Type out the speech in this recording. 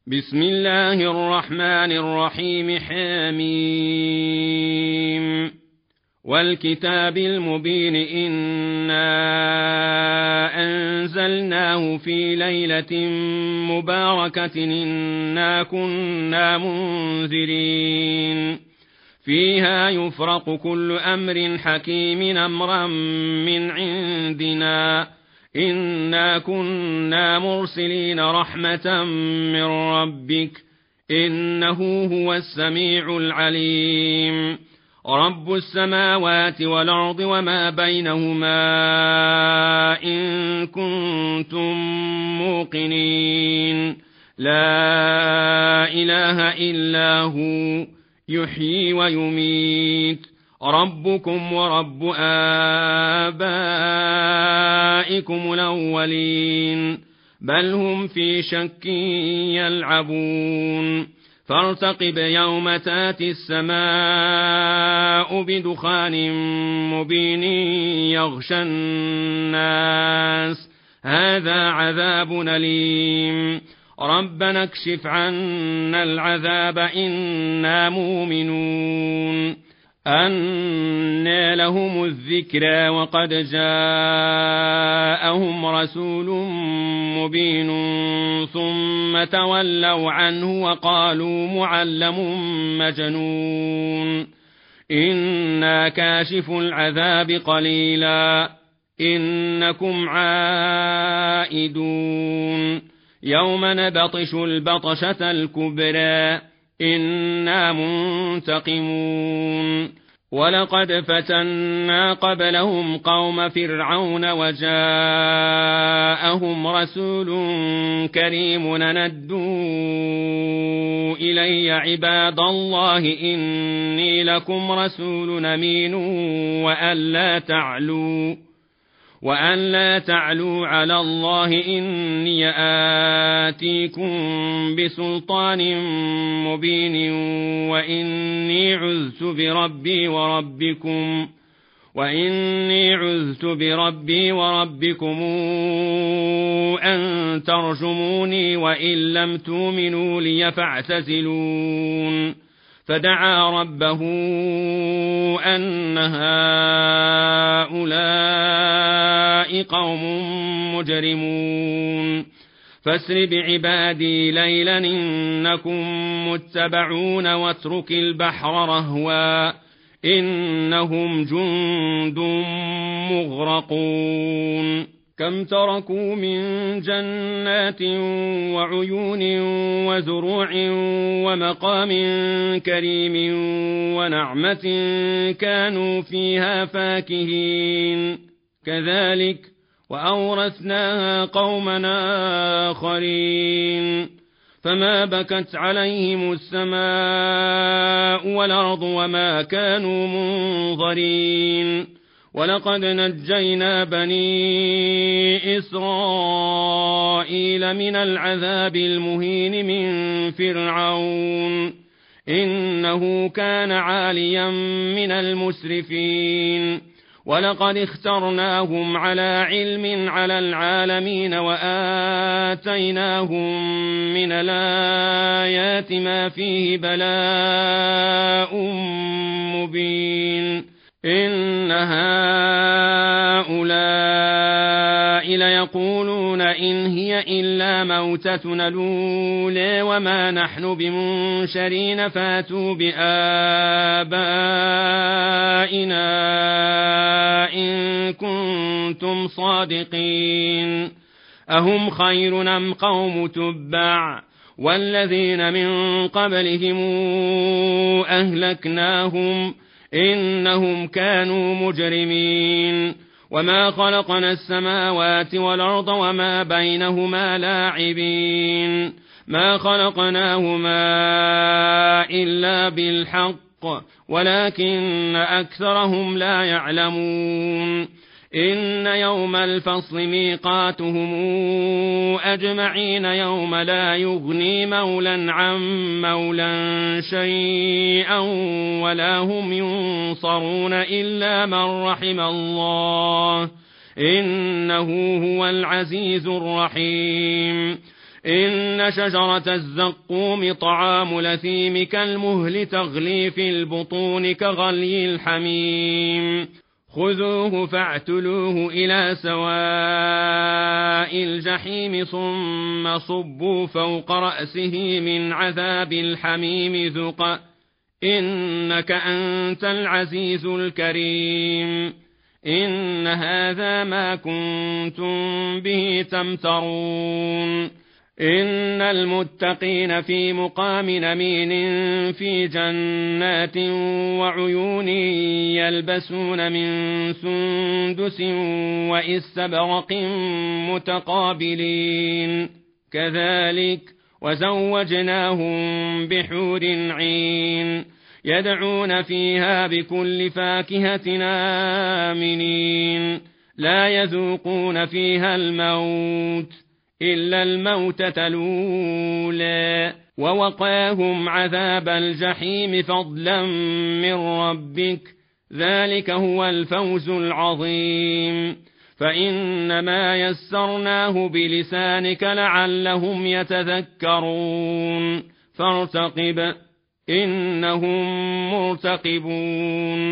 بسم الله الرحمن الرحيم. حميم والكتاب المبين إنا أنزلناه في ليلة مباركة إنا كنا منذرين فيها يفرق كل أمر حكيم أمرا من عندنا إنا كنا مرسلين رحمة من ربك إنه هو السميع العليم. رب السماوات والأرض وما بينهما إن كنتم موقنين لا إله إلا هو يحيي ويميت ربكم ورب آبائكم الأولين بل هم في شك يلعبون فارتقب يوم تاتي السماء بدخان مبين يغشى الناس هذا عذاب أليم ربنا اكشف عنا العذاب إنا مؤمنون. أنى لهم الذكرى وقد جاءهم رسول مبين ثم تولوا عنه وقالوا معلم مجنون إنا كاشف العذاب قليلا إنكم عائدون يوم نبطش البطشة الكبرى إنا منتقمون ولقد فتنا قبلهم قوم فرعون وجاءهم رسول كريم ندوا إلي عباد الله إني لكم رسول أمين وأن لا تعلوا على الله إني آتيكم بسلطان مبين وإني عذت بربي وربكم أن ترجموني وإن لم تؤمنوا لي فاعتزلون فدعا ربه أن هؤلاء قوم مجرمون فاسر بعبادي ليلا إنكم متبعون واترك البحر رهوا إنهم جند مغرقون كم تركوا من جنات وعيون وزروع ومقام كريم ونعمة كانوا فيها فاكهين كذلك وأورثناها قومنا آخرين فما بكت عليهم السماء والأرض وما كانوا منظرين ولقد نجينا بني إسرائيل من العذاب المهين من فرعون إنه كان عاليا من المسرفين ولقد اخترناهم على علم على العالمين وآتيناهم من الآيات ما فيه بلاء مبين إن هؤلاء ليقولون إن هي إلا موتتنا الأولى وما نحن بمنشرين فاتوا بآبائنا إن كنتم صادقين أهم خير أم قوم تبع والذين من قبلهم أهلكناهم إنهم كانوا مجرمين وما خلقنا السماوات والأرض وما بينهما لاعبين ما خلقناهما إلا بالحق ولكن أكثرهم لا يعلمون إن يوم الفصل ميقاتهم أجمعين يوم لا يغني مولى عن مولى شيئا ولا هم ينصرون إلا من رحم الله إنه هو العزيز الرحيم إن شجرة الزقوم طعام الأثيم كالمهل تغلي في البطون كغلي الحميم خذوه فاعتلوه إلى سواء الجحيم ثم صبوا فوق رأسه من عذاب الحميم ذق إنك أنت العزيز الكريم إن هذا ما كنتم به تمترون إن المتقين في مقام أمين في جنات وعيون يلبسون من سندس وإستبرق متقابلين كذلك وزوجناهم بحور عين يدعون فيها بكل فاكهة آمنين لا يذوقون فيها الموت إلا الموتة الأولى ووقاهم عذاب الجحيم فضلا من ربك ذلك هو الفوز العظيم فإنما يسرناه بلسانك لعلهم يتذكرون فارتقب إنهم مرتقبون